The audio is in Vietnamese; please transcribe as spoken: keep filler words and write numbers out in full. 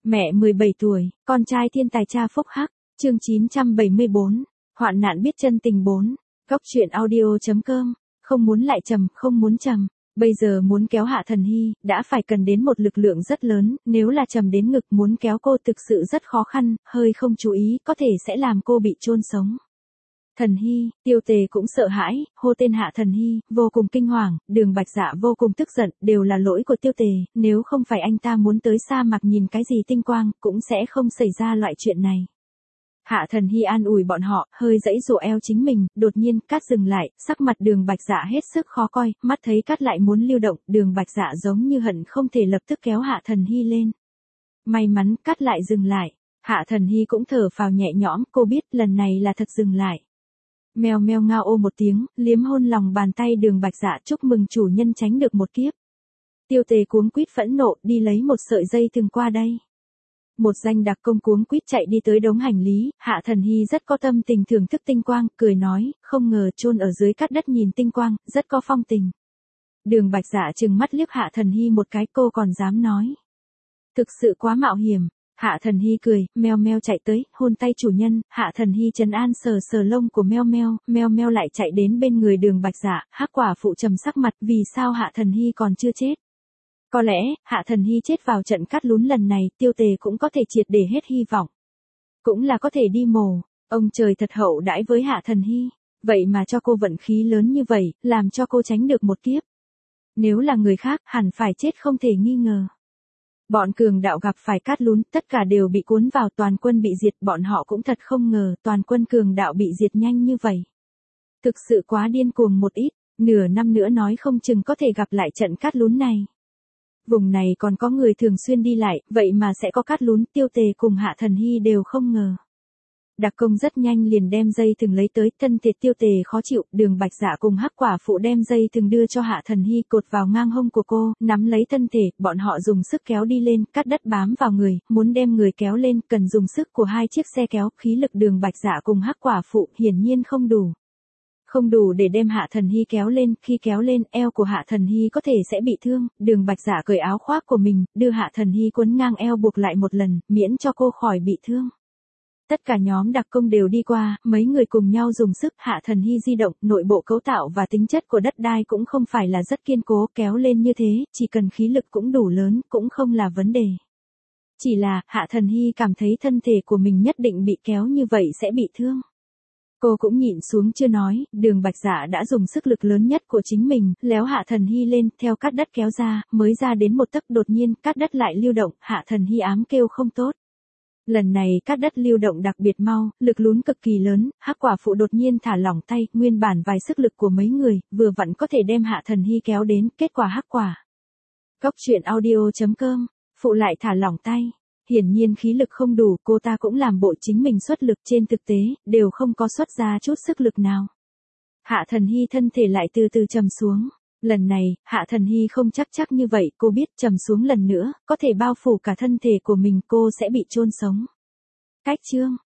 Mẹ mười bảy tuổi, con trai thiên tài cha phúc hắc, chương chín trăm bảy mươi bốn, hoạn nạn biết chân tình bốn, góc truyện audio.com, không muốn lại trầm, không muốn trầm. Bây giờ muốn kéo Hạ Thần Hy, đã phải cần đến một lực lượng rất lớn, nếu là trầm đến ngực muốn kéo cô thực sự rất khó khăn, hơi không chú ý, có thể sẽ làm cô bị chôn sống. Thần Hy, Tiêu Tề cũng sợ hãi, hô tên Hạ Thần Hy, vô cùng kinh hoàng, Đường Bạch Dạ vô cùng tức giận, đều là lỗi của Tiêu Tề, nếu không phải anh ta muốn tới sa mạc nhìn cái gì tinh quang, cũng sẽ không xảy ra loại chuyện này. Hạ Thần Hy an ủi bọn họ, hơi giãy giụa eo chính mình, đột nhiên Cát dừng lại, sắc mặt Đường Bạch Dạ hết sức khó coi, mắt thấy Cát lại muốn lưu động, Đường Bạch Dạ giống như hận không thể lập tức kéo Hạ Thần Hy lên. May mắn Cát lại dừng lại, Hạ Thần Hy cũng thở phào nhẹ nhõm, cô biết lần này là thật dừng lại. Mèo mèo ngao ô một tiếng, liếm hôn lòng bàn tay Đường Bạch Dạ, chúc mừng chủ nhân tránh được một kiếp. Tiêu Tề cuống quýt phẫn nộ, đi lấy một sợi dây thừng qua đây. Một danh đặc công cuống quýt chạy đi tới đống hành lý, Hạ Thần Hy rất có tâm tình thưởng thức tinh quang, cười nói, không ngờ chôn ở dưới cát đất nhìn tinh quang, rất có phong tình. Đường Bạch Dạ trừng mắt liếc Hạ Thần Hy một cái, cô còn dám nói. Thực sự quá mạo hiểm. Hạ Thần Hy cười, meo meo chạy tới, hôn tay chủ nhân, Hạ Thần Hy trấn an sờ sờ lông của meo meo, meo meo lại chạy đến bên người Đường Bạch Dạ, Hắc Quả Phụ trầm sắc mặt, vì sao Hạ Thần Hy còn chưa chết? Có lẽ, Hạ Thần Hy chết vào trận cát lún lần này, Tiêu Tề cũng có thể triệt để hết hy vọng. Cũng là có thể đi mồ, ông trời thật hậu đãi với Hạ Thần Hy, vậy mà cho cô vận khí lớn như vậy, làm cho cô tránh được một kiếp. Nếu là người khác, hẳn phải chết không thể nghi ngờ. Bọn cường đạo gặp phải cát lún, tất cả đều bị cuốn vào, toàn quân bị diệt, bọn họ cũng thật không ngờ, toàn quân cường đạo bị diệt nhanh như vậy. Thực sự quá điên cuồng một ít, nửa năm nữa nói không chừng có thể gặp lại trận cát lún này. Vùng này còn có người thường xuyên đi lại, vậy mà sẽ có cát lún, Tiêu Tề cùng Hạ Thần Hy đều không ngờ. Đặc công rất nhanh liền đem dây thừng lấy tới, thân thể Tiêu Tề khó chịu, Đường Bạch Dạ cùng Hắc Quả Phụ đem dây thừng đưa cho Hạ Thần Hy, cột vào ngang hông của cô, nắm lấy thân thể, bọn họ dùng sức kéo đi lên, cát đất bám vào người, muốn đem người kéo lên, cần dùng sức của hai chiếc xe kéo, khí lực Đường Bạch Dạ cùng Hắc Quả Phụ hiển nhiên không đủ. Không đủ để đem Hạ Thần Hy kéo lên, khi kéo lên, eo của Hạ Thần Hy có thể sẽ bị thương, Đường Bạch Dạ cởi áo khoác của mình, đưa Hạ Thần Hy quấn ngang eo buộc lại một lần, miễn cho cô khỏi bị thương. Tất cả nhóm đặc công đều đi qua, mấy người cùng nhau dùng sức, Hạ Thần Hy di động, nội bộ cấu tạo và tính chất của đất đai cũng không phải là rất kiên cố, kéo lên như thế, chỉ cần khí lực cũng đủ lớn, cũng không là vấn đề. Chỉ là, Hạ Thần Hy cảm thấy thân thể của mình nhất định bị kéo như vậy sẽ bị thương. Cô cũng nhịn xuống chưa nói, Đường Bạch Dạ đã dùng sức lực lớn nhất của chính mình, léo Hạ Thần Hy lên, theo cát đất kéo ra, mới ra đến một tấc, đột nhiên, cát đất lại lưu động, Hạ Thần Hy ám kêu không tốt. Lần này cát đất lưu động đặc biệt mau, lực lún cực kỳ lớn, Hắc Quả Phụ đột nhiên thả lỏng tay, nguyên bản vài sức lực của mấy người, vừa vặn có thể đem Hạ Thần Hy kéo đến, kết quả Hắc Quả. Góc truyện audio.com, Phụ lại thả lỏng tay. Hiển nhiên khí lực không đủ, cô ta cũng làm bộ chính mình xuất lực, trên thực tế, đều không có xuất ra chút sức lực nào. Hạ Thần Hy thân thể lại từ từ trầm xuống. Lần này, Hạ Thần Hy không chắc chắc như vậy, cô biết trầm xuống lần nữa, có thể bao phủ cả thân thể của mình, cô sẽ bị chôn sống. Cách chương